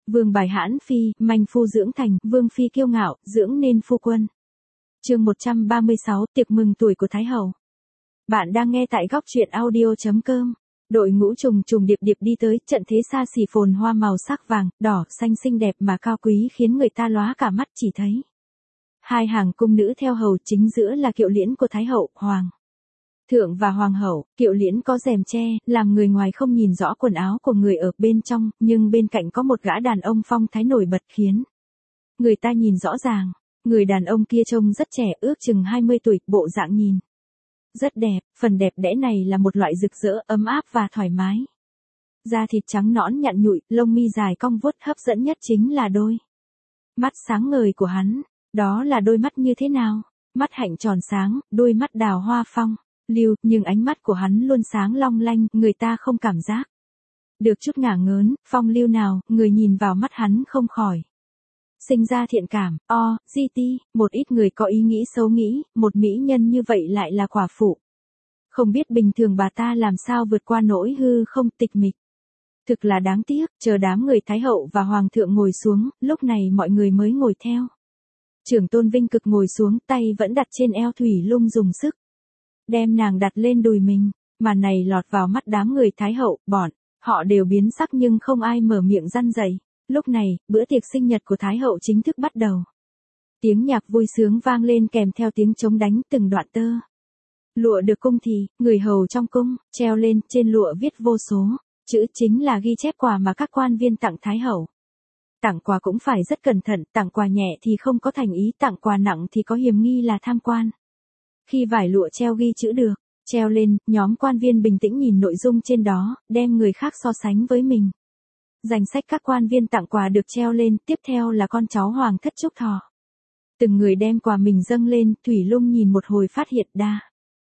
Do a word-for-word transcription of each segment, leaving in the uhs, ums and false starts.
Vương bài hãn phi, manh phu dưỡng thành, vương phi kiêu ngạo, dưỡng nên phu quân. Chương một trăm ba mươi sáu, tiệc mừng tuổi của Thái hậu. Bạn đang nghe tại góc truyện audio chấm com. Đội ngũ trùng trùng điệp điệp đi tới, trận thế xa xỉ phồn hoa màu sắc vàng, đỏ, xanh xinh đẹp mà cao quý khiến người ta lóa cả mắt chỉ thấy. Hai hàng cung nữ theo hầu, chính giữa là kiệu liễn của Thái hậu, hoàng thượng và hoàng hậu. Kiệu liễn có rèm che, làm người ngoài không nhìn rõ quần áo của người ở bên trong, nhưng bên cạnh có một gã đàn ông phong thái nổi bật khiến người ta nhìn rõ ràng. Người đàn ông kia trông rất trẻ, ước chừng hai mươi tuổi, bộ dạng nhìn rất đẹp, phần đẹp đẽ này là một loại rực rỡ, ấm áp và thoải mái. Da thịt trắng nõn nhẵn nhụi, lông mi dài cong vuốt, hấp dẫn nhất chính là đôi mắt sáng ngời của hắn. Đó là đôi mắt như thế nào? Mắt hạnh tròn sáng, đôi mắt đào hoa phong lưu, nhưng ánh mắt của hắn luôn sáng long lanh, người ta không cảm giác được chút ngả ngớn, phong lưu nào, người nhìn vào mắt hắn không khỏi sinh ra thiện cảm. O, gi ti, một ít người có ý nghĩ xấu nghĩ, một mỹ nhân như vậy lại là quả phụ. Không biết bình thường bà ta làm sao vượt qua nỗi hư không tịch mịch. Thực là đáng tiếc, chờ đám người Thái hậu và Hoàng thượng ngồi xuống, lúc này mọi người mới ngồi theo. Trưởng tôn Vinh Cực ngồi xuống, tay vẫn đặt trên eo Thủy Lung, dùng sức đem nàng đặt lên đùi mình. Màn này lọt vào mắt đám người Thái hậu, bọn họ đều biến sắc nhưng không ai mở miệng răn dậy. Lúc này, bữa tiệc sinh nhật của Thái hậu chính thức bắt đầu. Tiếng nhạc vui sướng vang lên kèm theo tiếng trống đánh, từng đoạn tơ lụa được cung thì, người hầu trong cung, treo lên, trên lụa viết vô số chữ, chính là ghi chép quà mà các quan viên tặng Thái hậu. Tặng quà cũng phải rất cẩn thận, tặng quà nhẹ thì không có thành ý, tặng quà nặng thì có hiềm nghi là tham quan. Khi vải lụa treo ghi chữ được treo lên, nhóm quan viên bình tĩnh nhìn nội dung trên đó, đem người khác so sánh với mình. Danh sách các quan viên tặng quà được treo lên, tiếp theo là con cháu hoàng thất chúc thọ. Từng người đem quà mình dâng lên, Thủy Lung nhìn một hồi phát hiện đa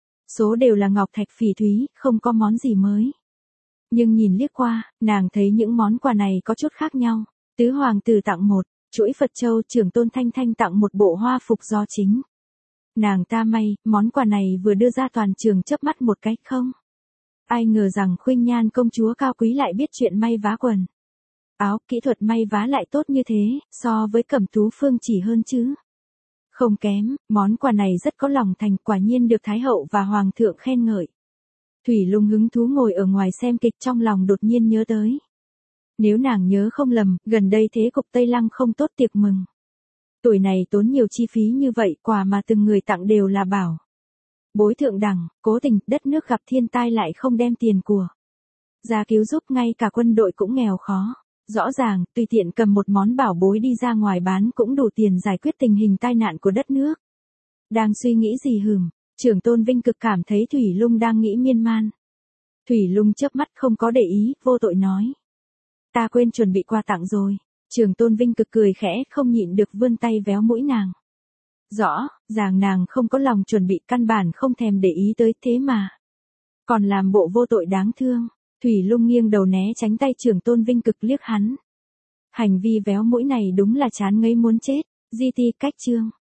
số đều là ngọc thạch phỉ thúy, không có món gì mới. Nhưng nhìn liếc qua, nàng thấy những món quà này có chút khác nhau. Tứ hoàng tử tặng một chuỗi Phật châu, trưởng tôn Thanh Thanh tặng một bộ hoa phục do chính nàng ta may. Món quà này vừa đưa ra toàn trường chớp mắt một cái, không ai ngờ rằng Khuynh Nhan công chúa cao quý lại biết chuyện may vá quần áo, kỹ thuật may vá lại tốt như thế, so với Cẩm Tú Phương chỉ hơn chứ không kém. Món quà này rất có lòng thành, quả nhiên được Thái hậu và Hoàng thượng khen ngợi. Thủy Lung hứng thú ngồi ở ngoài xem kịch, trong lòng đột nhiên nhớ tới. Nếu nàng nhớ không lầm, gần đây thế cục Tây Lăng không tốt tiệc mừng tuổi này tốn nhiều chi phí như vậy, quà mà từng người tặng đều là bảo bối thượng đẳng, cố tình đất nước gặp thiên tai lại không đem tiền của ra cứu giúp, ngay cả quân đội cũng nghèo khó. Rõ ràng, tùy tiện cầm một món bảo bối đi ra ngoài bán cũng đủ tiền giải quyết tình hình tai nạn của đất nước. Đang suy nghĩ gì hừm, trưởng tôn Vinh Cực cảm thấy Thủy Lung đang nghĩ miên man. Thủy Lung chớp mắt không có để ý, vô tội nói. Ta quên chuẩn bị quà tặng rồi. Trưởng tôn Vinh Cực cười khẽ, không nhịn được vươn tay véo mũi nàng. Rõ ràng nàng không có lòng chuẩn bị, căn bản không thèm để ý tới, thế mà còn làm bộ vô tội đáng thương. Thủy Lung nghiêng đầu né tránh tay trưởng tôn Vinh Cực, liếc hắn. Hành vi véo mũi này đúng là chán ngấy muốn chết. gi ti cách chương